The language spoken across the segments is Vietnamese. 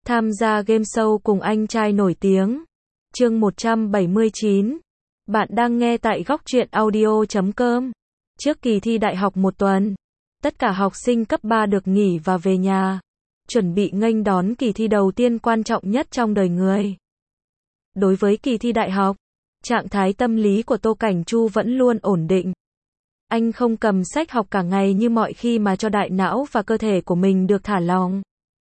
Tham gia game show cùng anh trai nổi tiếng. Chương 179. Bạn đang nghe tại Góc Truyện Audio.com. Trước kỳ thi đại học một tuần, tất cả học sinh cấp 3 được nghỉ và về nhà, chuẩn bị nghênh đón kỳ thi đầu tiên quan trọng nhất trong đời người. Đối với kỳ thi đại học, trạng thái tâm lý của Tô Cảnh Chu vẫn luôn ổn định. Anh không cầm sách học cả ngày như mọi khi mà cho đại não và cơ thể của mình được thả lỏng.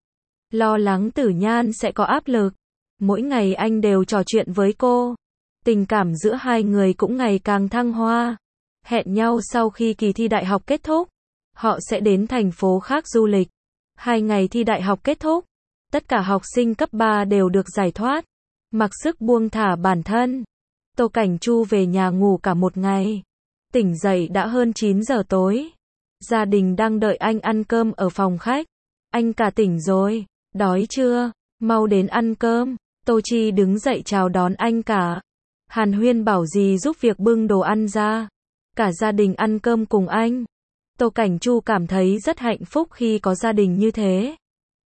Lo lắng Tử Nhan sẽ có áp lực. Mỗi ngày anh đều trò chuyện với cô. Tình cảm giữa hai người cũng ngày càng thăng hoa. Hẹn nhau sau khi kỳ thi đại học kết thúc, họ sẽ đến thành phố khác du lịch. 2 ngày thi đại học kết thúc, tất cả học sinh cấp 3 đều được giải thoát, mặc sức buông thả bản thân. Tô Cảnh Chu về nhà ngủ cả một ngày. Tỉnh dậy đã hơn 9 giờ tối. Gia đình đang đợi anh ăn cơm ở phòng khách. Anh cả tỉnh rồi, đói chưa? Mau đến ăn cơm. Tô Chi đứng dậy chào đón anh cả. Hàn Huyên bảo dì giúp việc bưng đồ ăn ra. Cả gia đình ăn cơm cùng anh. Tô Cảnh Chu cảm thấy rất hạnh phúc khi có gia đình như thế.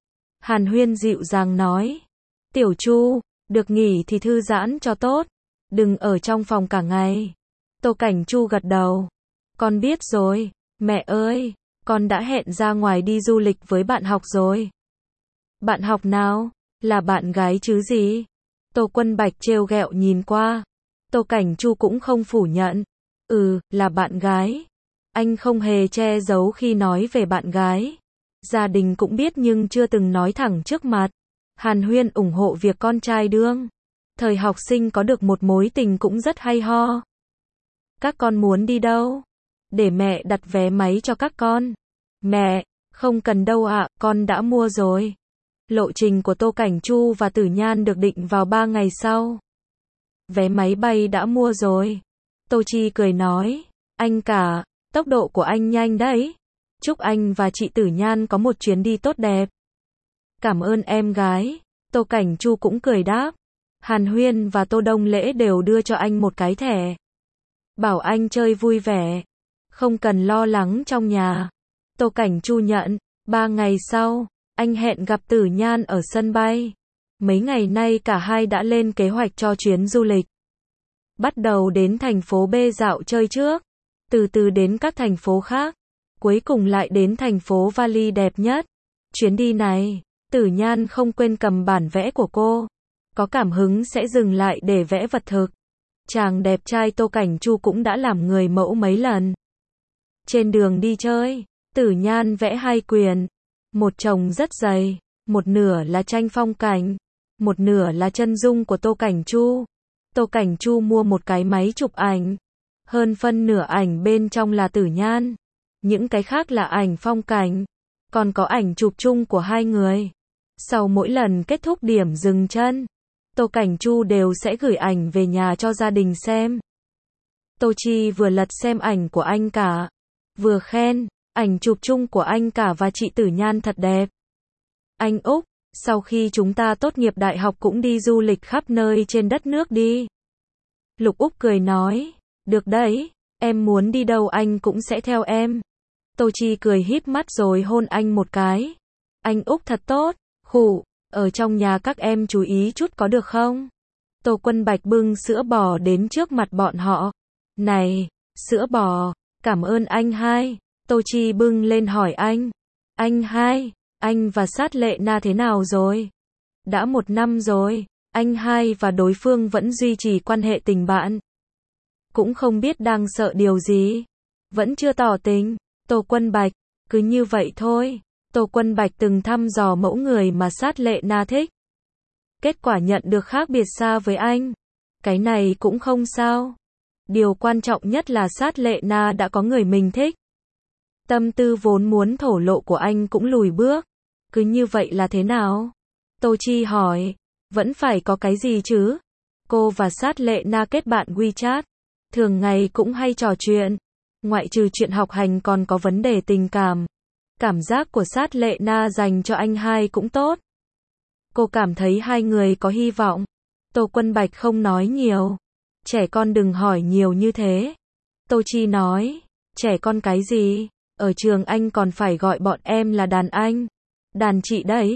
Hàn Huyên dịu dàng nói. Tiểu Chu, được nghỉ thì thư giãn cho tốt. Đừng ở trong phòng cả ngày. Tô Cảnh Chu gật đầu. Con biết rồi, mẹ ơi, con đã hẹn ra ngoài đi du lịch với bạn học rồi. Bạn học nào? Là bạn gái chứ gì? Tô Quân Bạch trêu ghẹo nhìn qua. Tô Cảnh Chu cũng không phủ nhận. Là bạn gái. Anh không hề che giấu khi nói về bạn gái. Gia đình cũng biết nhưng chưa từng nói thẳng trước mặt. Hàn Huyên ủng hộ việc con trai đương thời học sinh có được một mối tình cũng rất hay ho. Các con muốn đi đâu? Để mẹ đặt vé máy cho các con. Mẹ, không cần đâu ạ, con đã mua rồi. Lộ trình của Tô Cảnh Chu và Tử Nhan được định vào 3 ngày sau. Vé máy bay đã mua rồi. Tô Chi cười nói, anh cả, tốc độ của anh nhanh đấy. Chúc anh và chị Tử Nhan có một chuyến đi tốt đẹp. Cảm ơn em gái. Tô Cảnh Chu cũng cười đáp. Hàn Huyên và Tô Đông Lễ đều đưa cho anh một cái thẻ. Bảo anh chơi vui vẻ. Không cần lo lắng trong nhà. Tô Cảnh Chu nhận. 3 ngày sau, anh hẹn gặp Tử Nhan ở sân bay. Mấy ngày nay cả hai đã lên kế hoạch cho chuyến du lịch. Bắt đầu đến thành phố B dạo chơi trước. Từ từ đến các thành phố khác. Cuối cùng lại đến thành phố Vali đẹp nhất. Chuyến đi này, Tử Nhan không quên cầm bản vẽ của cô. Có cảm hứng sẽ dừng lại để vẽ vật thực. Chàng đẹp trai Tô Cảnh Chu cũng đã làm người mẫu mấy lần. Trên đường đi chơi, Tử Nhan vẽ 2 quyển. Một chồng rất dày, một nửa là tranh phong cảnh, một nửa là chân dung của Tô Cảnh Chu. Tô Cảnh Chu mua một cái máy chụp ảnh. Hơn phân nửa ảnh bên trong là Tử Nhan. Những cái khác là ảnh phong cảnh. Còn có ảnh chụp chung của hai người. Sau mỗi lần kết thúc điểm dừng chân, Tô Cảnh Chu đều sẽ gửi ảnh về nhà cho gia đình xem. Tô Chi vừa lật xem ảnh của anh cả, vừa khen, ảnh chụp chung của anh cả và chị Tử Nhan thật đẹp. Anh Úc, sau khi chúng ta tốt nghiệp đại học cũng đi du lịch khắp nơi trên đất nước đi. Lục Úc cười nói, được đấy, em muốn đi đâu anh cũng sẽ theo em. Tô Chi cười híp mắt rồi hôn anh một cái. Anh Úc thật tốt, khụ, ở trong nhà các em chú ý chút có được không? Tô Quân Bạch bưng sữa bò đến trước mặt bọn họ. Này, sữa bò, cảm ơn anh hai. Tô Chi bưng lên hỏi anh. Anh hai, anh và Sát Lệ Na thế nào rồi? Đã 1 năm rồi, anh hai và đối phương vẫn duy trì quan hệ tình bạn. Cũng không biết đang sợ điều gì. Vẫn chưa tỏ tình. Tô Quân Bạch, cứ như vậy thôi. Tô Quân Bạch từng thăm dò mẫu người mà Sát Lệ Na thích. Kết quả nhận được khác biệt xa với anh. Cái này cũng không sao. Điều quan trọng nhất là Sát Lệ Na đã có người mình thích. Tâm tư vốn muốn thổ lộ của anh cũng lùi bước. Cứ như vậy là thế nào? Tô Chi hỏi. Vẫn phải có cái gì chứ? Cô và Sát Lệ Na kết bạn WeChat. Thường ngày cũng hay trò chuyện. Ngoại trừ chuyện học hành còn có vấn đề tình cảm. Cảm giác của Sát Lệ Na dành cho anh hai cũng tốt. Cô cảm thấy hai người có hy vọng. Tô Quân Bạch không nói nhiều. Trẻ con đừng hỏi nhiều như thế. Tô Chi nói. Trẻ con cái gì? Ở trường anh còn phải gọi bọn em là đàn anh. Đàn chị đấy.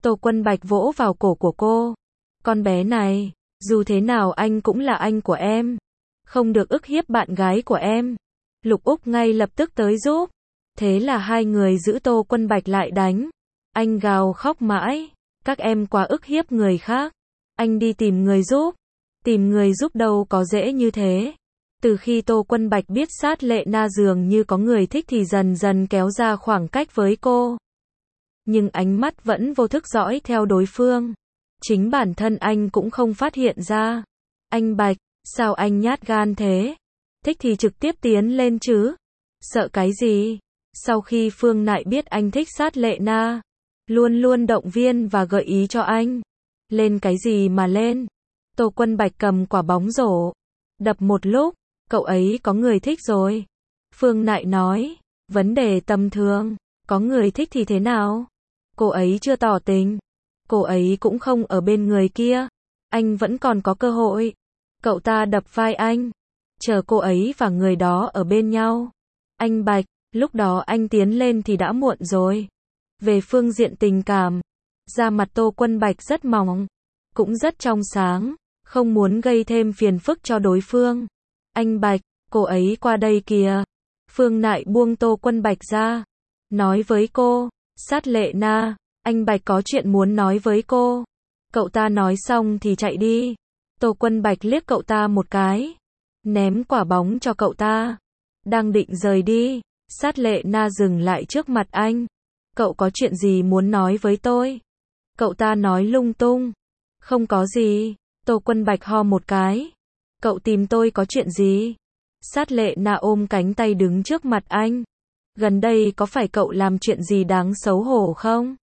Tô Quân Bạch vỗ vào cổ của cô. Con bé này, dù thế nào anh cũng là anh của em. Không được ức hiếp bạn gái của em. Lục Úc ngay lập tức tới giúp. Thế là hai người giữ Tô Quân Bạch lại đánh. Anh gào khóc mãi. Các em quá ức hiếp người khác. Anh đi tìm người giúp. Tìm người giúp đâu có dễ như thế. Từ khi Tô Quân Bạch biết Sát Lệ Na dường như có người thích thì dần dần kéo ra khoảng cách với cô. Nhưng ánh mắt vẫn vô thức dõi theo đối phương. Chính bản thân anh cũng không phát hiện ra. Anh Bạch, sao anh nhát gan thế? Thích thì trực tiếp tiến lên chứ. Sợ cái gì? Sau khi Phương Nại biết anh thích Sát Lệ Na, luôn luôn động viên và gợi ý cho anh. Lên cái gì mà lên? Tô Quân Bạch cầm quả bóng rổ. Đập một lúc, cậu ấy có người thích rồi. Phương Nại nói, vấn đề tầm thường, có người thích thì thế nào? Cô ấy chưa tỏ tình. Cô ấy cũng không ở bên người kia. Anh vẫn còn có cơ hội. Cậu ta đập vai anh. Chờ cô ấy và người đó ở bên nhau. Anh Bạch, lúc đó anh tiến lên thì đã muộn rồi. Về phương diện tình cảm, da mặt Tô Quân Bạch rất mỏng, cũng rất trong sáng, không muốn gây thêm phiền phức cho đối phương. Anh Bạch, cô ấy qua đây kìa. Phương Nại buông Tô Quân Bạch ra. Nói với cô, Sát Lệ Na, anh Bạch có chuyện muốn nói với cô. Cậu ta nói xong thì chạy đi. Tô Quân Bạch liếc cậu ta một cái. Ném quả bóng cho cậu ta. Đang định rời đi. Sát Lệ Na dừng lại trước mặt anh. Cậu có chuyện gì muốn nói với tôi? Cậu ta nói lung tung. Không có gì. Tô Quân Bạch ho một cái. Cậu tìm tôi có chuyện gì? Sát Lệ Na ôm cánh tay đứng trước mặt anh. Gần đây có phải cậu làm chuyện gì đáng xấu hổ không?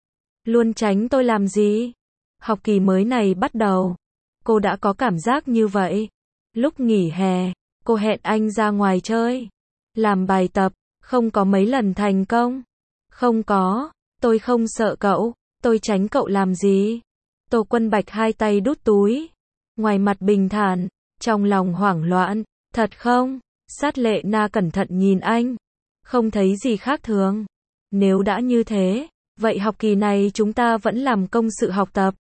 Luôn tránh tôi làm gì? Học kỳ mới này bắt đầu. Cô đã có cảm giác như vậy. Lúc nghỉ hè, cô hẹn anh ra ngoài chơi. Làm bài tập, không có mấy lần thành công. Không có, tôi không sợ cậu, tôi tránh cậu làm gì? Tô Quân Bạch hai tay đút túi. Ngoài mặt bình thản, trong lòng hoảng loạn. Thật không? Sát Lệ Na cẩn thận nhìn anh. Không thấy gì khác thường. Nếu đã như thế, vậy học kỳ này chúng ta vẫn làm công sự học tập.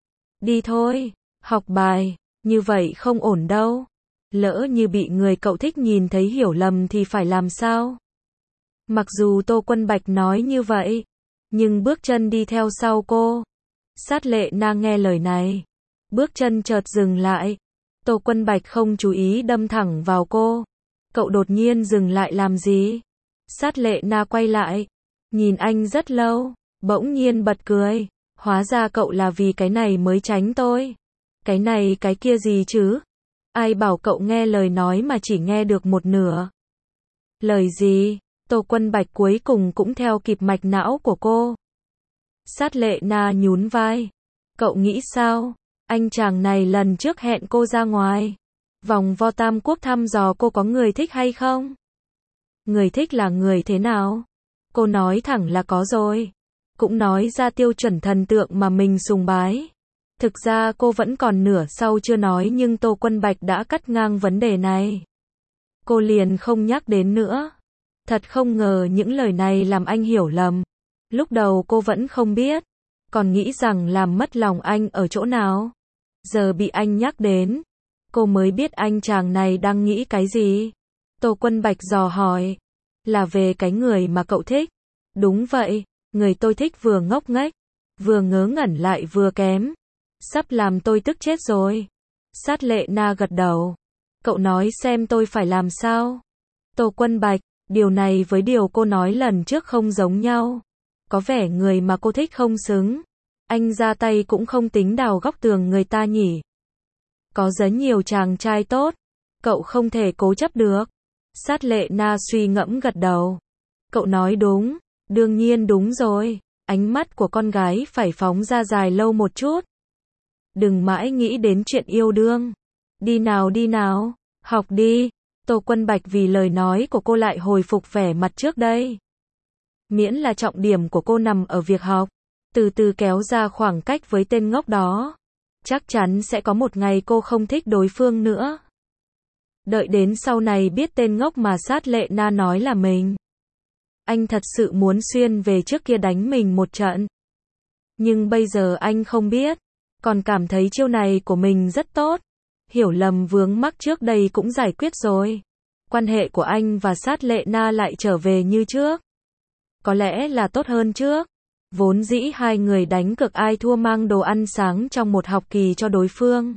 Đi thôi, học bài, như vậy không ổn đâu. Lỡ như bị người cậu thích nhìn thấy hiểu lầm thì phải làm sao? Mặc dù Tô Quân Bạch nói như vậy, nhưng bước chân đi theo sau cô. Sát Lệ Na nghe lời này, bước chân chợt dừng lại. Tô Quân Bạch không chú ý đâm thẳng vào cô. Cậu đột nhiên dừng lại làm gì? Sát Lệ Na quay lại, nhìn anh rất lâu, bỗng nhiên bật cười. Hóa ra cậu là vì cái này mới tránh tôi. Cái này cái kia gì chứ? Ai bảo cậu nghe lời nói mà chỉ nghe được một nửa? Lời gì? Tô Quân Bạch cuối cùng cũng theo kịp mạch não của cô. Sát Lệ Na nhún vai. Cậu nghĩ sao? Anh chàng này lần trước hẹn cô ra ngoài vòng vo Tam Quốc thăm dò cô có người thích hay không? Người thích là người thế nào? Cô nói thẳng là có rồi. Cũng nói ra tiêu chuẩn thần tượng mà mình sùng bái. Thực ra cô vẫn còn nửa sau chưa nói nhưng Tô Quân Bạch đã cắt ngang vấn đề này. Cô liền không nhắc đến nữa. Thật không ngờ những lời này làm anh hiểu lầm. Lúc đầu cô vẫn không biết. Còn nghĩ rằng làm mất lòng anh ở chỗ nào. Giờ bị anh nhắc đến. Cô mới biết anh chàng này đang nghĩ cái gì. Tô Quân Bạch dò hỏi. Là về cái người mà cậu thích. Đúng vậy, người tôi thích vừa ngốc nghếch, vừa ngớ ngẩn lại vừa kém. Sắp làm tôi tức chết rồi. Sát Lệ Na gật đầu. Cậu nói xem tôi phải làm sao? Tô Quân Bạch, điều này với điều cô nói lần trước không giống nhau. Có vẻ người mà cô thích không xứng. Anh ra tay cũng không tính đào góc tường người ta nhỉ. Có rất nhiều chàng trai tốt. Cậu không thể cố chấp được. Sát Lệ Na suy ngẫm gật đầu. Cậu nói đúng. Đương nhiên đúng rồi. Ánh mắt của con gái phải phóng ra dài lâu một chút. Đừng mãi nghĩ đến chuyện yêu đương. Đi nào, học đi. Tô Quân Bạch vì lời nói của cô lại hồi phục vẻ mặt trước đây. Miễn là trọng điểm của cô nằm ở việc học, từ từ kéo ra khoảng cách với tên ngốc đó. Chắc chắn sẽ có một ngày cô không thích đối phương nữa. Đợi đến sau này biết tên ngốc mà Sát Lệ Na nói là mình. Anh thật sự muốn xuyên về trước kia đánh mình một trận. Nhưng bây giờ anh không biết, còn cảm thấy chiêu này của mình rất tốt. Hiểu lầm vướng mắc trước đây cũng giải quyết rồi. Quan hệ của anh và Sát Lệ Na lại trở về như trước. Có lẽ là tốt hơn trước. Vốn dĩ hai người đánh cược ai thua mang đồ ăn sáng trong một học kỳ cho đối phương.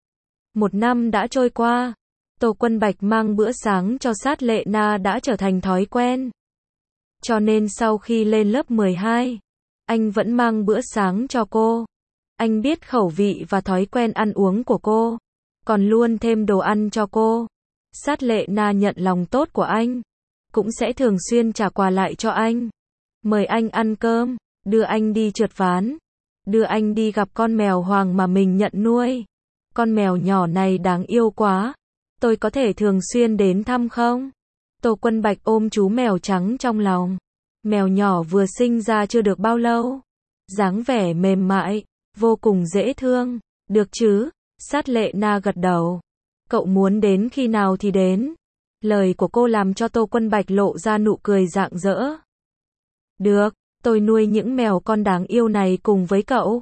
1 năm đã trôi qua. Tô Quân Bạch mang bữa sáng cho Sát Lệ Na đã trở thành thói quen. Cho nên sau khi lên lớp 12, anh vẫn mang bữa sáng cho cô. Anh biết khẩu vị và thói quen ăn uống của cô, còn luôn thêm đồ ăn cho cô. Sát Lệ Na nhận lòng tốt của anh, cũng sẽ thường xuyên trả quà lại cho anh. Mời anh ăn cơm, đưa anh đi trượt ván, đưa anh đi gặp con mèo hoàng mà mình nhận nuôi. Con mèo nhỏ này đáng yêu quá, tôi có thể thường xuyên đến thăm không? Tô Quân Bạch ôm chú mèo trắng trong lòng. Mèo nhỏ vừa sinh ra chưa được bao lâu, dáng vẻ mềm mại, vô cùng dễ thương. Được chứ? Sát Lệ Na gật đầu. Cậu muốn đến khi nào thì đến. Lời của cô làm cho Tô Quân Bạch lộ ra nụ cười rạng rỡ. Được, tôi nuôi những mèo con đáng yêu này cùng với cậu.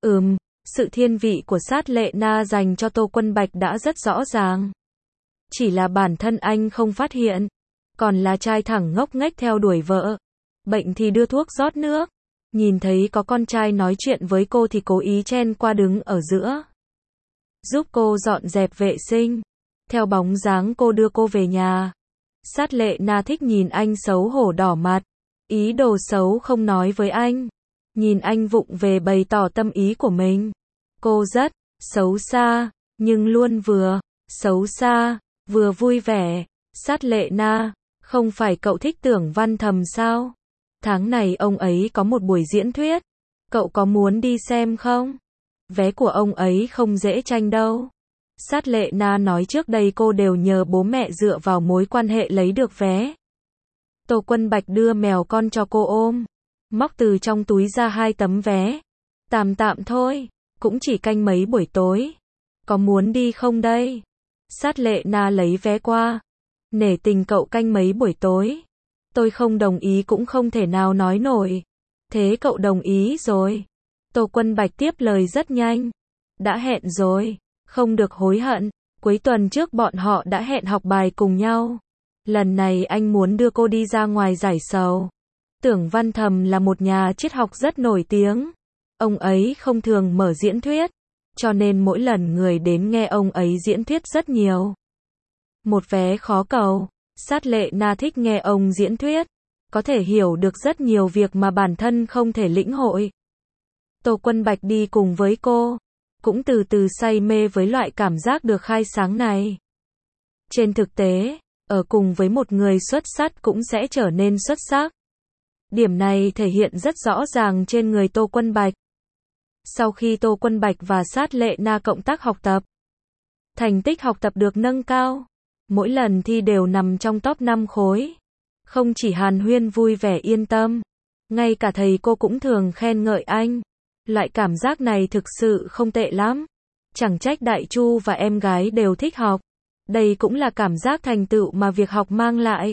Sự thiên vị của Sát Lệ Na dành cho Tô Quân Bạch đã rất rõ ràng. Chỉ là bản thân anh không phát hiện, còn là trai thẳng ngốc nghếch theo đuổi vợ. Bệnh thì đưa thuốc rót nước. Nhìn thấy có con trai nói chuyện với cô thì cố ý chen qua đứng ở giữa, giúp cô dọn dẹp vệ sinh. Theo bóng dáng cô đưa cô về nhà. Sát Lệ Na thích nhìn anh xấu hổ đỏ mặt, ý đồ xấu không nói với anh. Nhìn anh vụng về bày tỏ tâm ý của mình. Cô rất xấu xa, nhưng luôn vừa xấu xa, vừa vui vẻ. Sát Lệ Na, không phải cậu thích Tưởng Văn Thầm sao? Tháng này ông ấy có một buổi diễn thuyết. Cậu có muốn đi xem không? Vé của ông ấy không dễ tranh đâu. Sát Lệ Na nói trước đây cô đều nhờ bố mẹ dựa vào mối quan hệ lấy được vé. Tô Quân Bạch đưa mèo con cho cô ôm, móc từ trong túi ra 2 tấm vé. Tạm tạm thôi, cũng chỉ canh mấy buổi tối. Có muốn đi không đây? Sát Lệ Na lấy vé qua. Nể tình cậu canh mấy buổi tối. Tôi không đồng ý cũng không thể nào nói nổi. Thế cậu đồng ý rồi. Tô Quân Bạch tiếp lời rất nhanh. Đã hẹn rồi, không được hối hận. Cuối tuần trước bọn họ đã hẹn học bài cùng nhau. Lần này anh muốn đưa cô đi ra ngoài giải sầu. Tưởng Văn Thầm là một nhà triết học rất nổi tiếng. Ông ấy không thường mở diễn thuyết, cho nên mỗi lần người đến nghe ông ấy diễn thuyết rất nhiều. Một vé khó cầu. Sát Lệ Na thích nghe ông diễn thuyết, có thể hiểu được rất nhiều việc mà bản thân không thể lĩnh hội. Tô Quân Bạch đi cùng với cô, cũng từ từ say mê với loại cảm giác được khai sáng này. Trên thực tế, ở cùng với một người xuất sắc cũng sẽ trở nên xuất sắc. Điểm này thể hiện rất rõ ràng trên người Tô Quân Bạch. Sau khi Tô Quân Bạch và Sát Lệ Na cộng tác học tập, thành tích học tập được nâng cao. Mỗi lần thi đều nằm trong top 5 khối. Không chỉ hàn huyên vui vẻ yên tâm, ngay cả thầy cô cũng thường khen ngợi anh. Loại cảm giác này thực sự không tệ lắm. Chẳng trách Đại Chu và em gái đều thích học. Đây cũng là cảm giác thành tựu mà việc học mang lại.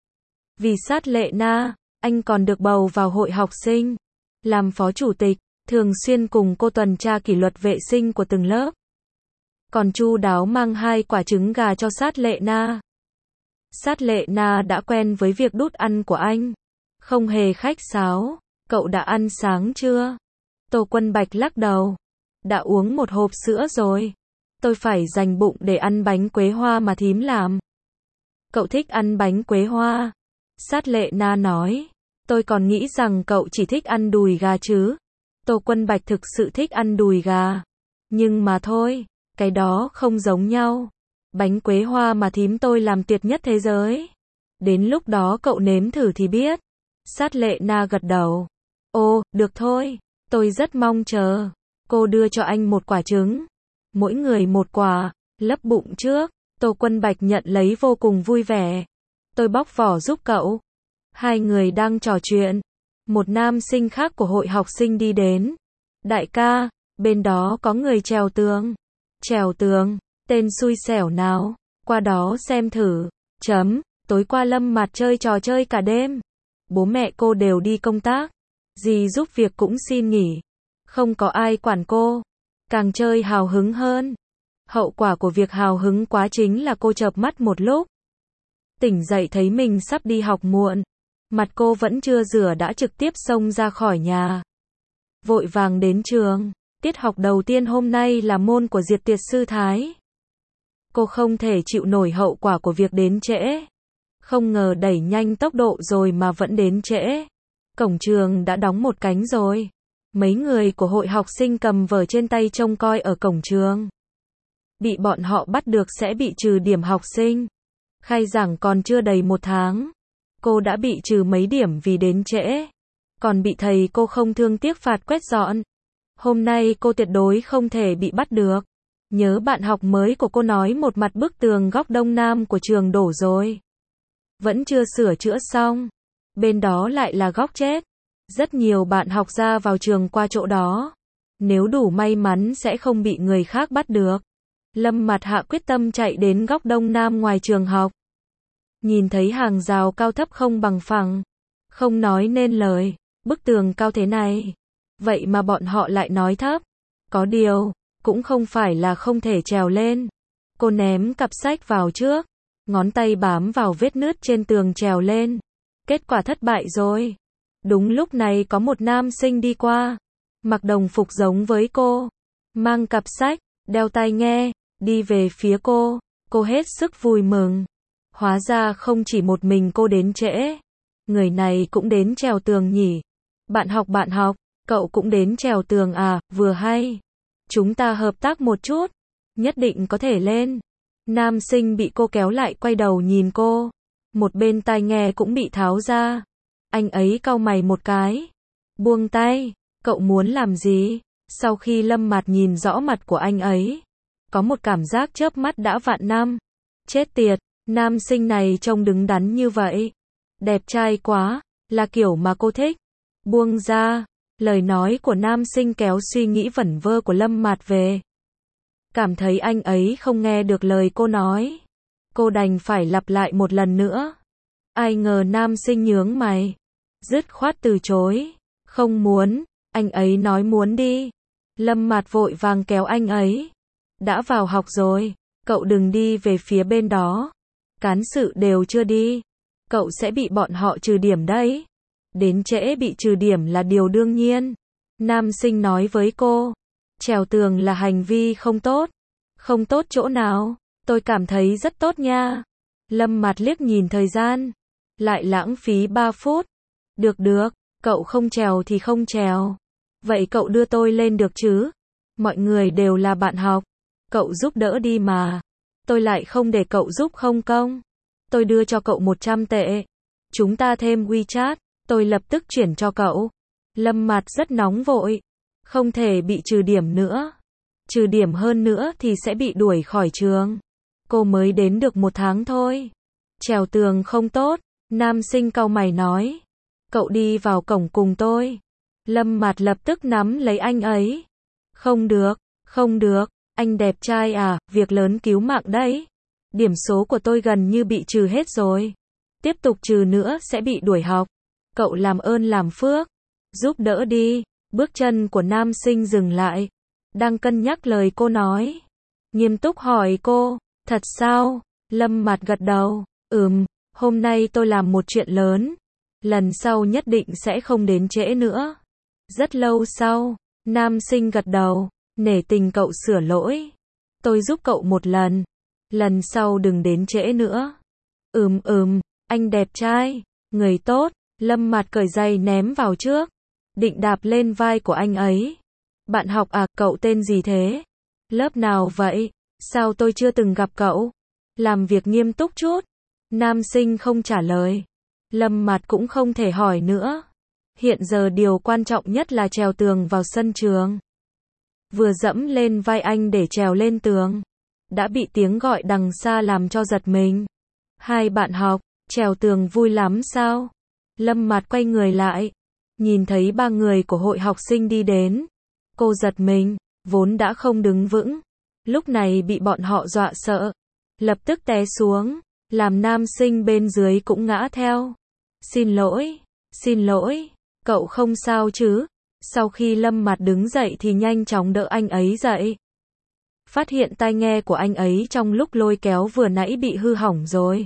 Vì Sát Lệ Na, anh còn được bầu vào hội học sinh, làm phó chủ tịch, thường xuyên cùng cô tuần tra kỷ luật vệ sinh của từng lớp. Còn chu đáo mang 2 quả trứng gà cho Sát Lệ Na. Sát Lệ Na đã quen với việc đút ăn của anh, không hề khách sáo. Cậu đã ăn sáng chưa? Tô Quân Bạch lắc đầu. Đã uống 1 hộp sữa rồi. Tôi phải dành bụng để ăn bánh quế hoa mà thím làm. Cậu thích ăn bánh quế hoa? Sát Lệ Na nói. Tôi còn nghĩ rằng cậu chỉ thích ăn đùi gà chứ. Tô Quân Bạch thực sự thích ăn đùi gà. Nhưng mà thôi, cái đó không giống nhau. Bánh quế hoa mà thím tôi làm tuyệt nhất thế giới. Đến lúc đó cậu nếm thử thì biết. Sát Lệ Na gật đầu. Ồ, được thôi. Tôi rất mong chờ. Cô đưa cho anh 1 quả trứng. Mỗi người 1 quả, lấp bụng trước. Tô Quân Bạch nhận lấy vô cùng vui vẻ. Tôi bóc vỏ giúp cậu. 2 người đang trò chuyện. Một nam sinh khác của hội học sinh đi đến. Đại ca, bên đó có người trèo tường. Trèo tường, tên xui xẻo nào, qua đó xem thử. Tối qua Lâm Mạt chơi trò chơi cả đêm. Bố mẹ cô đều đi công tác. Dì giúp việc cũng xin nghỉ. Không có ai quản cô. Càng chơi hào hứng hơn. Hậu quả của việc hào hứng quá chính là cô chợp mắt một lúc. Tỉnh dậy thấy mình sắp đi học muộn. Mặt cô vẫn chưa rửa đã trực tiếp xông ra khỏi nhà. Vội vàng đến trường. Tiết học đầu tiên hôm nay là môn của Diệt Tiệt Sư Thái. Cô không thể chịu nổi hậu quả của việc đến trễ. Không ngờ đẩy nhanh tốc độ rồi mà vẫn đến trễ. Cổng trường đã đóng một cánh rồi. Mấy người của hội học sinh cầm vở trên tay trông coi ở cổng trường. Bị bọn họ bắt được sẽ bị trừ điểm học sinh. Khai giảng còn chưa đầy 1 tháng. Cô đã bị trừ mấy điểm vì đến trễ. Còn bị thầy cô không thương tiếc phạt quét dọn. Hôm nay cô tuyệt đối không thể bị bắt được. Nhớ bạn học mới của cô nói một mặt bức tường góc đông nam của trường đổ rồi. Vẫn chưa sửa chữa xong. Bên đó lại là góc chết. Rất nhiều bạn học ra vào trường qua chỗ đó. Nếu đủ may mắn sẽ không bị người khác bắt được. Lâm Mặt Hạ quyết tâm chạy đến góc đông nam ngoài trường học. Nhìn thấy hàng rào cao thấp không bằng phẳng. Không nói nên lời. Bức tường cao thế này. Vậy mà bọn họ lại nói thấp. Có điều, cũng không phải là không thể trèo lên. Cô ném cặp sách vào trước. Ngón tay bám vào vết nứt trên tường trèo lên. Kết quả thất bại rồi. Đúng lúc này có một nam sinh đi qua. Mặc đồng phục giống với cô. Mang cặp sách, đeo tai nghe, đi về phía cô. Cô hết sức vui mừng. Hóa ra không chỉ một mình cô đến trễ. Người này cũng đến trèo tường nhỉ. Bạn học, cậu cũng đến trèo tường à, vừa hay. Chúng ta hợp tác một chút. Nhất định có thể lên. Nam sinh bị cô kéo lại quay đầu nhìn cô. Một bên tai nghe cũng bị tháo ra. Anh ấy cau mày một cái. Buông tay, cậu muốn làm gì? Sau khi Lâm Mặt nhìn rõ mặt của anh ấy. Có một cảm giác chớp mắt đã vạn năm. Chết tiệt, nam sinh này trông đứng đắn như vậy. Đẹp trai quá, là kiểu mà cô thích. Buông ra, lời nói của nam sinh kéo suy nghĩ vẩn vơ của Lâm Mặt về. Cảm thấy anh ấy không nghe được lời cô nói. Cô đành phải lặp lại một lần nữa. Ai ngờ nam sinh nhướng mày. Dứt khoát từ chối. Không muốn, anh ấy nói muốn đi. Lâm Mặt vội vàng kéo anh ấy. Đã vào học rồi, cậu đừng đi về phía bên đó. Cán sự đều chưa đi. Cậu sẽ bị bọn họ trừ điểm đấy. Đến trễ bị trừ điểm là điều đương nhiên. Nam sinh nói với cô. Trèo tường là hành vi không tốt. Không tốt chỗ nào? Tôi cảm thấy rất tốt nha. Lâm Mặt liếc nhìn thời gian. Lại lãng phí 3 phút. Được, cậu không trèo thì không trèo. Vậy cậu đưa tôi lên được chứ? Mọi người đều là bạn học. Cậu giúp đỡ đi mà. Tôi lại không để cậu giúp không công. Tôi đưa cho cậu 100 tệ. Chúng ta thêm WeChat. Tôi lập tức chuyển cho cậu. Lâm Mặt rất nóng vội. Không thể bị trừ điểm nữa. Trừ điểm hơn nữa thì sẽ bị đuổi khỏi trường. Cô mới đến được 1 tháng thôi. Trèo tường không tốt. Nam sinh cau mày nói. Cậu đi vào cổng cùng tôi. Lâm Mặt lập tức nắm lấy anh ấy. Không được, anh đẹp trai à, việc lớn cứu mạng đấy. Điểm số của tôi gần như bị trừ hết rồi. Tiếp tục trừ nữa sẽ bị đuổi học. Cậu làm ơn làm phước. Giúp đỡ đi. Bước chân của nam sinh dừng lại. Đang cân nhắc lời cô nói. Nghiêm túc hỏi cô. Thật sao? Lâm Mặt gật đầu. Hôm nay tôi làm một chuyện lớn. Lần sau nhất định sẽ không đến trễ nữa. Rất lâu sau, nam sinh gật đầu. Nể tình cậu sửa lỗi. Tôi giúp cậu một lần. Lần sau đừng đến trễ nữa. Anh đẹp trai, người tốt. Lâm Mặt cởi giày ném vào trước. Định đạp lên vai của anh ấy. Bạn học à, cậu tên gì thế? Lớp nào vậy? Sao tôi chưa từng gặp cậu? Làm việc nghiêm túc chút. Nam sinh không trả lời. Lâm Mặt cũng không thể hỏi nữa. Hiện giờ điều quan trọng nhất là trèo tường vào sân trường. Vừa dẫm lên vai anh để trèo lên tường. Đã bị tiếng gọi đằng xa làm cho giật mình. Hai bạn học, trèo tường vui lắm sao? Lâm Mặt quay người lại. Nhìn thấy 3 người của hội học sinh đi đến. Cô giật mình, vốn đã không đứng vững. Lúc này bị bọn họ dọa sợ. Lập tức té xuống. Làm nam sinh bên dưới cũng ngã theo. Xin lỗi, cậu không sao chứ? Sau khi Lâm Mạt đứng dậy thì nhanh chóng đỡ anh ấy dậy. Phát hiện tai nghe của anh ấy trong lúc lôi kéo vừa nãy bị hư hỏng rồi.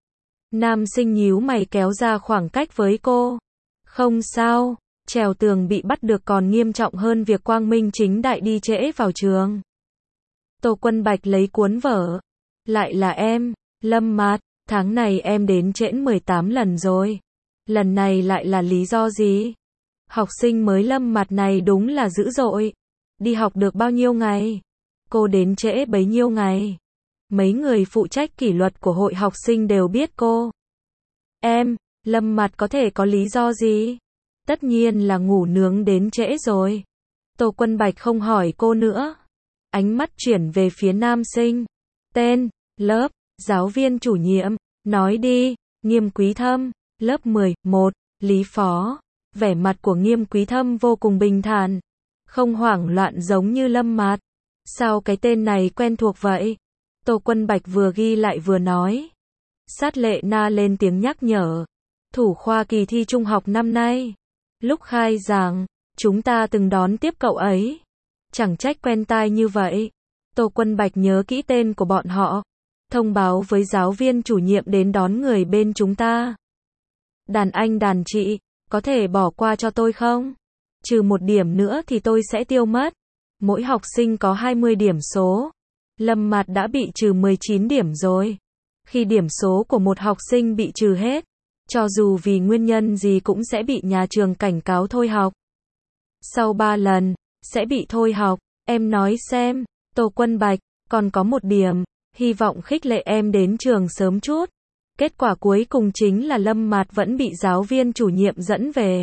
Nam sinh nhíu mày kéo ra khoảng cách với cô. Không sao, trèo tường bị bắt được còn nghiêm trọng hơn việc quang minh chính đại đi trễ vào trường. Tô Quân Bạch lấy cuốn vở. Lại là em, Lâm Mạt, tháng này em đến trễ 18 lần rồi. Lần này lại là lý do gì? Học sinh mới Lâm Mạt này đúng là dữ dội. Đi học được bao nhiêu ngày? Cô đến trễ bấy nhiêu ngày? Mấy người phụ trách kỷ luật của hội học sinh đều biết cô. Em, Lâm Mạt có thể có lý do gì? Tất nhiên là ngủ nướng đến trễ rồi. Tô Quân Bạch không hỏi cô nữa. Ánh mắt chuyển về phía nam sinh. Tên, lớp, giáo viên chủ nhiệm, nói đi. Nghiêm Quý Thâm, lớp 11, Lý Phó. Vẻ mặt của Nghiêm Quý Thâm vô cùng bình thản, không hoảng loạn giống như Lâm Mạt. Sao cái tên này quen thuộc vậy? Tô Quân Bạch vừa ghi lại vừa nói. Sát Lệ Na lên tiếng nhắc nhở. Thủ khoa kỳ thi trung học năm nay. Lúc khai giảng, chúng ta từng đón tiếp cậu ấy. Chẳng trách quen tai như vậy. Tô Quân Bạch nhớ kỹ tên của bọn họ. Thông báo với giáo viên chủ nhiệm đến đón người bên chúng ta. Đàn anh đàn chị, có thể bỏ qua cho tôi không? Trừ 1 điểm nữa thì tôi sẽ tiêu mất. Mỗi học sinh có 20 điểm số. Lâm Mạt đã bị trừ 19 điểm rồi. Khi điểm số của một học sinh bị trừ hết, cho dù vì nguyên nhân gì cũng sẽ bị nhà trường cảnh cáo thôi học. Sau 3 lần, sẽ bị thôi học. Em nói xem, Tô Quân Bạch, còn có 1 điểm, hy vọng khích lệ em đến trường sớm chút. Kết quả cuối cùng chính là Lâm Mạt vẫn bị giáo viên chủ nhiệm dẫn về.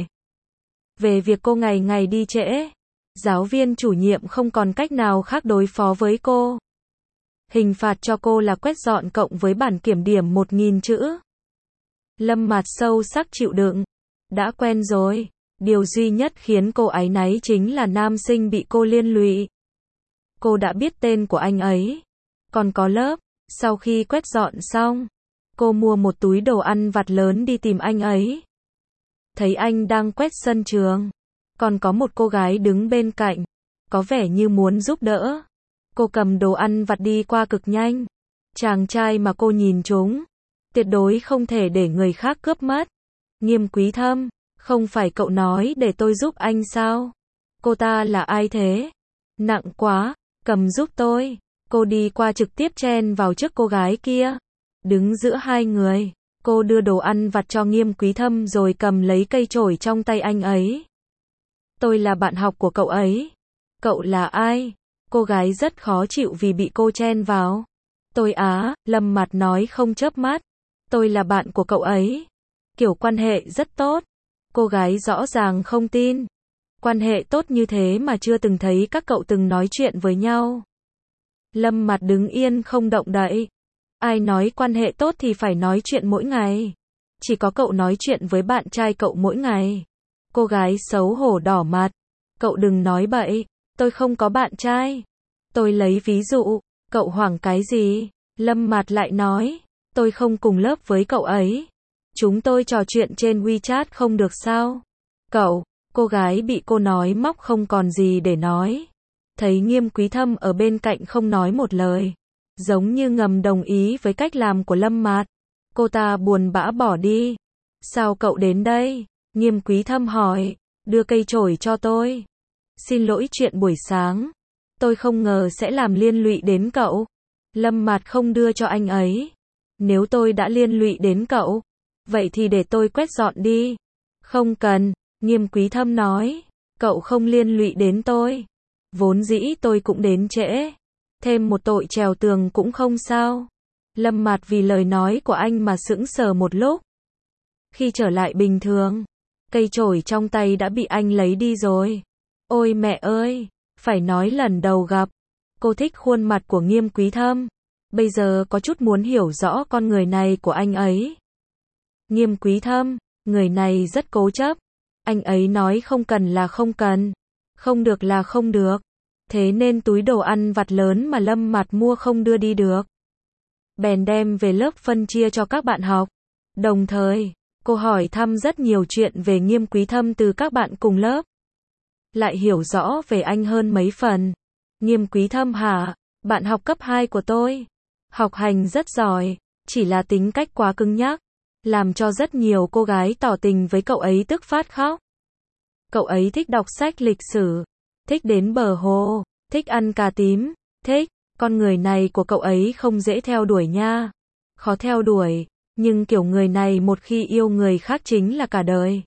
Về việc cô ngày ngày đi trễ, giáo viên chủ nhiệm không còn cách nào khác đối phó với cô. Hình phạt cho cô là quét dọn cộng với bản kiểm điểm 1000 chữ. Lâm Mạt sâu sắc chịu đựng. Đã quen rồi. Điều duy nhất khiến cô áy náy chính là nam sinh bị cô liên lụy. Cô đã biết tên của anh ấy. Còn có lớp, sau khi quét dọn xong, cô mua một túi đồ ăn vặt lớn đi tìm anh ấy. Thấy anh đang quét sân trường. Còn có một cô gái đứng bên cạnh. Có vẻ như muốn giúp đỡ. Cô cầm đồ ăn vặt đi qua cực nhanh. Chàng trai mà cô nhìn trúng, tuyệt đối không thể để người khác cướp mất. Nghiêm Quý Thâm, không phải cậu nói để tôi giúp anh sao? Cô ta là ai thế? Nặng quá, cầm giúp tôi. Cô đi qua trực tiếp chen vào trước cô gái kia. Đứng giữa hai người, cô đưa đồ ăn vặt cho Nghiêm Quý Thâm rồi cầm lấy cây chổi trong tay anh ấy. Tôi là bạn học của cậu ấy. Cậu là ai? Cô gái rất khó chịu vì bị cô chen vào. Tôi Lâm Mạt nói không chớp mắt. Tôi là bạn của cậu ấy. Kiểu quan hệ rất tốt. Cô gái rõ ràng không tin. Quan hệ tốt như thế mà chưa từng thấy các cậu từng nói chuyện với nhau. Lâm Mạt đứng yên không động đậy. Ai nói quan hệ tốt thì phải nói chuyện mỗi ngày. Chỉ có cậu nói chuyện với bạn trai cậu mỗi ngày. Cô gái xấu hổ đỏ mặt. Cậu đừng nói bậy. Tôi không có bạn trai. Tôi lấy ví dụ. Cậu hoảng cái gì? Lâm Mạt lại nói. Tôi không cùng lớp với cậu ấy. Chúng tôi trò chuyện trên WeChat không được sao? Cậu, cô gái bị cô nói móc không còn gì để nói. Thấy Nghiêm Quý Thâm ở bên cạnh không nói một lời. Giống như ngầm đồng ý với cách làm của Lâm Mạt. Cô ta buồn bã bỏ đi. Sao cậu đến đây? Nghiêm Quý Thâm hỏi. Đưa cây chổi cho tôi. Xin lỗi chuyện buổi sáng. Tôi không ngờ sẽ làm liên lụy đến cậu. Lâm Mạt không đưa cho anh ấy. Nếu tôi đã liên lụy đến cậu, vậy thì để tôi quét dọn đi. Không cần, Nghiêm Quý Thâm nói. Cậu không liên lụy đến tôi. Vốn dĩ tôi cũng đến trễ. Thêm một tội trèo tường cũng không sao. Lâm Mạt vì lời nói của anh mà sững sờ một lúc. Khi trở lại bình thường, cây chổi trong tay đã bị anh lấy đi rồi. Ôi mẹ ơi, phải nói lần đầu gặp, cô thích khuôn mặt của Nghiêm Quý Thâm. Bây giờ có chút muốn hiểu rõ con người này của anh ấy. Nghiêm Quý Thâm, người này rất cố chấp. Anh ấy nói không cần là không cần, không được là không được. Thế nên túi đồ ăn vặt lớn mà Lâm Mạt mua không đưa đi được. Bèn đem về lớp phân chia cho các bạn học. Đồng thời, cô hỏi thăm rất nhiều chuyện về Nghiêm Quý Thâm từ các bạn cùng lớp. lại hiểu rõ về anh hơn mấy phần. Nghiêm Quý Thâm hả? Bạn học cấp 2 của tôi. Học hành rất giỏi, chỉ là tính cách quá cứng nhắc, làm cho rất nhiều cô gái tỏ tình với cậu ấy tức phát khóc. Cậu ấy thích đọc sách lịch sử, thích đến bờ hồ, thích ăn cà tím, thích. Con người này của cậu ấy không dễ theo đuổi nha. Khó theo đuổi, nhưng kiểu người này một khi yêu người khác chính là cả đời.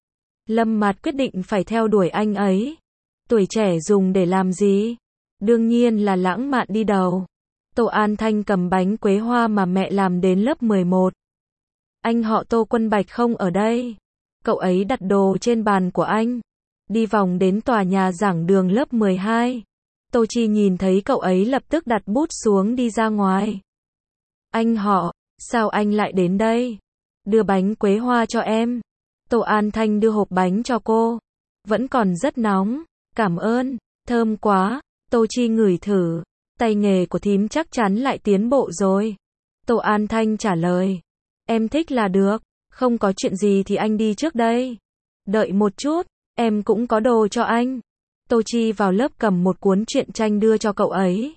Lâm Mạt quyết định phải theo đuổi anh ấy. Tuổi trẻ dùng để làm gì? Đương nhiên là lãng mạn đi đầu. Tô An Thanh cầm bánh quế hoa mà mẹ làm đến lớp 11. Anh họ Tô Quân Bạch không ở đây. Cậu ấy đặt đồ trên bàn của anh. Đi vòng đến tòa nhà giảng đường lớp 12. Tô Chi nhìn thấy cậu ấy lập tức đặt bút xuống đi ra ngoài. Anh họ, sao anh lại đến đây? Đưa bánh quế hoa cho em. Tô An Thanh đưa hộp bánh cho cô. Vẫn còn rất nóng. Cảm ơn, thơm quá. Tô Chi ngửi thử. Tay nghề của thím chắc chắn lại tiến bộ rồi. Tô An Thanh trả lời. Em thích là được. Không có chuyện gì thì anh đi trước đây. Đợi một chút, em cũng có đồ cho anh. Tô Chi vào lớp cầm một cuốn truyện tranh đưa cho cậu ấy.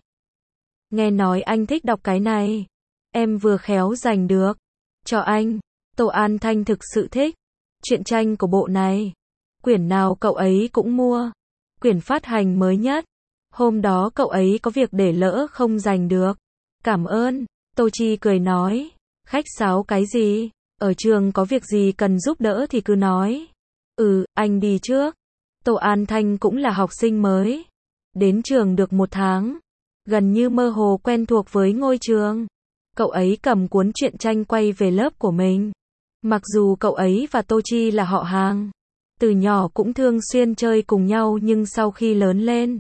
Nghe nói anh thích đọc cái này. Em vừa khéo giành được. Cho anh. Tô An Thanh thực sự thích truyện tranh của bộ này. Quyển nào cậu ấy cũng mua. Quyển phát hành mới nhất. Hôm đó cậu ấy có việc để lỡ không giành được. Cảm ơn. Tô Chi cười nói. Khách sáo cái gì? Ở trường có việc gì cần giúp đỡ thì cứ nói. Anh đi trước. Tô An Thanh cũng là học sinh mới. Đến trường được 1 tháng. Gần như mơ hồ quen thuộc với ngôi trường. Cậu ấy cầm cuốn truyện tranh quay về lớp của mình. Mặc dù cậu ấy và Tô Chi là họ hàng. Từ nhỏ cũng thường xuyên chơi cùng nhau nhưng sau khi lớn lên.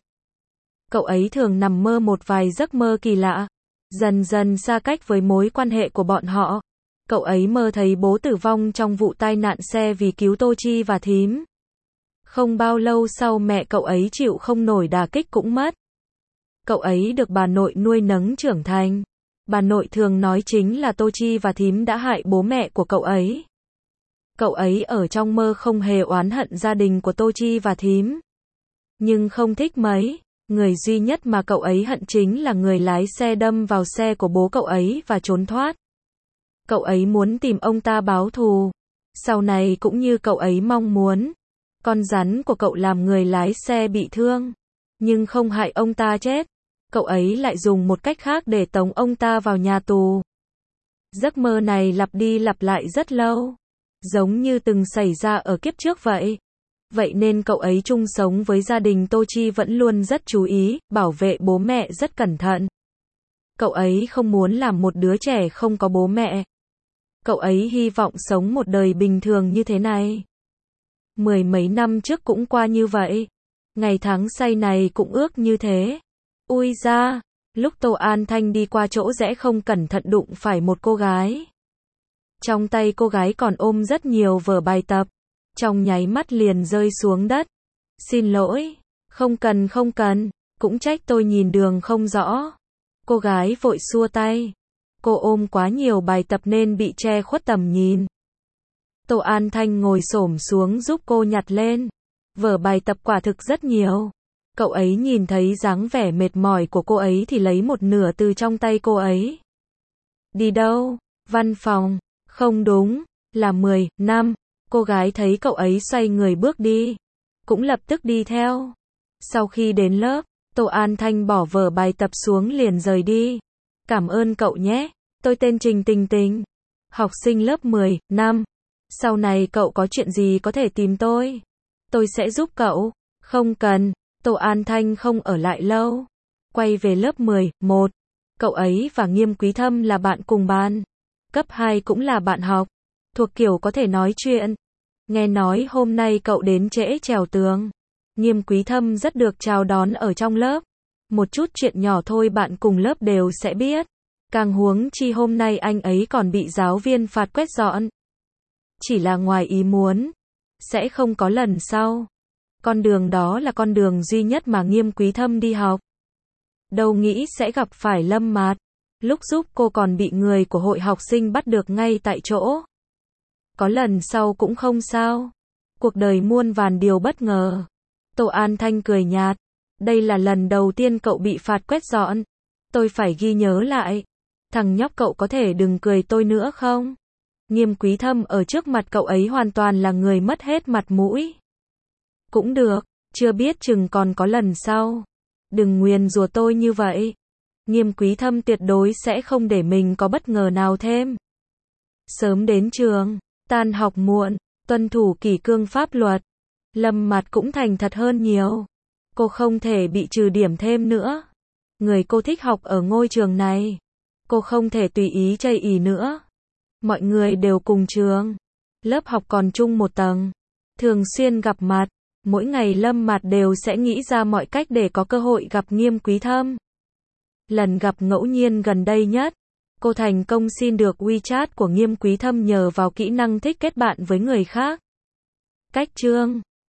Cậu ấy thường nằm mơ một vài giấc mơ kỳ lạ. Dần dần xa cách với mối quan hệ của bọn họ. Cậu ấy mơ thấy bố tử vong trong vụ tai nạn xe vì cứu Tô Chi và thím. Không bao lâu sau mẹ cậu ấy chịu không nổi đả kích cũng mất. Cậu ấy được bà nội nuôi nấng trưởng thành. Bà nội thường nói chính là Tô Chi và thím đã hại bố mẹ của cậu ấy. Cậu ấy ở trong mơ không hề oán hận gia đình của Tô Chi và thím. Nhưng không thích mấy. Người duy nhất mà cậu ấy hận chính là người lái xe đâm vào xe của bố cậu ấy và trốn thoát. Cậu ấy muốn tìm ông ta báo thù. Sau này cũng như cậu ấy mong muốn. Con rắn của cậu làm người lái xe bị thương. Nhưng không hại ông ta chết. Cậu ấy lại dùng một cách khác để tống ông ta vào nhà tù. Giấc mơ này lặp đi lặp lại rất lâu. Giống như từng xảy ra ở kiếp trước vậy. Vậy nên cậu ấy chung sống với gia đình Tô Chi vẫn luôn rất chú ý, bảo vệ bố mẹ rất cẩn thận. Cậu ấy không muốn làm một đứa trẻ không có bố mẹ. Cậu ấy hy vọng sống một đời bình thường như thế này. 10 mấy năm trước cũng qua như vậy. Ngày tháng say này cũng ước như thế. Ui da, lúc Tô An Thanh đi qua chỗ rẽ không cẩn thận đụng phải một cô gái. Trong tay cô gái còn ôm rất nhiều vở bài tập. Trong nháy mắt liền rơi xuống đất. Xin lỗi, không cần, cũng trách tôi nhìn đường không rõ. Cô gái vội xua tay. Cô ôm quá nhiều bài tập nên bị che khuất tầm nhìn. Tô An Thanh ngồi xổm xuống giúp cô nhặt lên. Vở bài tập quả thực rất nhiều. Cậu ấy nhìn thấy dáng vẻ mệt mỏi của cô ấy thì lấy một nửa từ trong tay cô ấy. Đi đâu? Văn phòng. Không đúng, là 10 năm. Cô gái thấy cậu ấy xoay người bước đi. Cũng lập tức đi theo. Sau khi đến lớp, Tô An Thanh bỏ vở bài tập xuống liền rời đi. Cảm ơn cậu nhé. Tôi tên Trình Tình Tình. Học sinh lớp 10 năm. Sau này cậu có chuyện gì có thể tìm tôi. Tôi sẽ giúp cậu. Không cần. Tô An Thanh không ở lại lâu. Quay về lớp 11. Cậu ấy và Nghiêm Quý Thâm là bạn cùng ban. Cấp 2 cũng là bạn học. Thuộc kiểu có thể nói chuyện. Nghe nói hôm nay cậu đến trễ trèo tường. Nghiêm Quý Thâm rất được chào đón ở trong lớp. Một chút chuyện nhỏ thôi bạn cùng lớp đều sẽ biết. Càng huống chi hôm nay anh ấy còn bị giáo viên phạt quét dọn. Chỉ là ngoài ý muốn. Sẽ không có lần sau. Con đường đó là con đường duy nhất mà Nghiêm Quý Thâm đi học. Đâu nghĩ sẽ gặp phải Lâm Mạt. Lúc giúp cô còn bị người của hội học sinh bắt được ngay tại chỗ. Có lần sau cũng không sao. Cuộc đời muôn vàn điều bất ngờ. Tô An Thanh cười nhạt. Đây là lần đầu tiên cậu bị phạt quét dọn. Tôi phải ghi nhớ lại. Thằng nhóc cậu có thể đừng cười tôi nữa không? Nghiêm Quý Thâm ở trước mặt cậu ấy hoàn toàn là người mất hết mặt mũi. Cũng được, chưa biết chừng còn có lần sau. Đừng nguyền rủa tôi như vậy. Nghiêm Quý Thâm tuyệt đối sẽ không để mình có bất ngờ nào thêm. Sớm đến trường, tan học muộn, tuân thủ kỷ cương pháp luật. Lâm Mạt cũng thành thật hơn nhiều. Cô không thể bị trừ điểm thêm nữa. Người cô thích học ở ngôi trường này. Cô không thể tùy ý chây ỳ nữa. Mọi người đều cùng trường. Lớp học còn chung một tầng. Thường xuyên gặp mặt. Mỗi ngày Lâm Mạt đều sẽ nghĩ ra mọi cách để có cơ hội gặp Nghiêm Quý Thâm. Lần gặp ngẫu nhiên gần đây nhất, cô thành công xin được WeChat của Nghiêm Quý Thâm nhờ vào kỹ năng thích kết bạn với người khác. Cách chương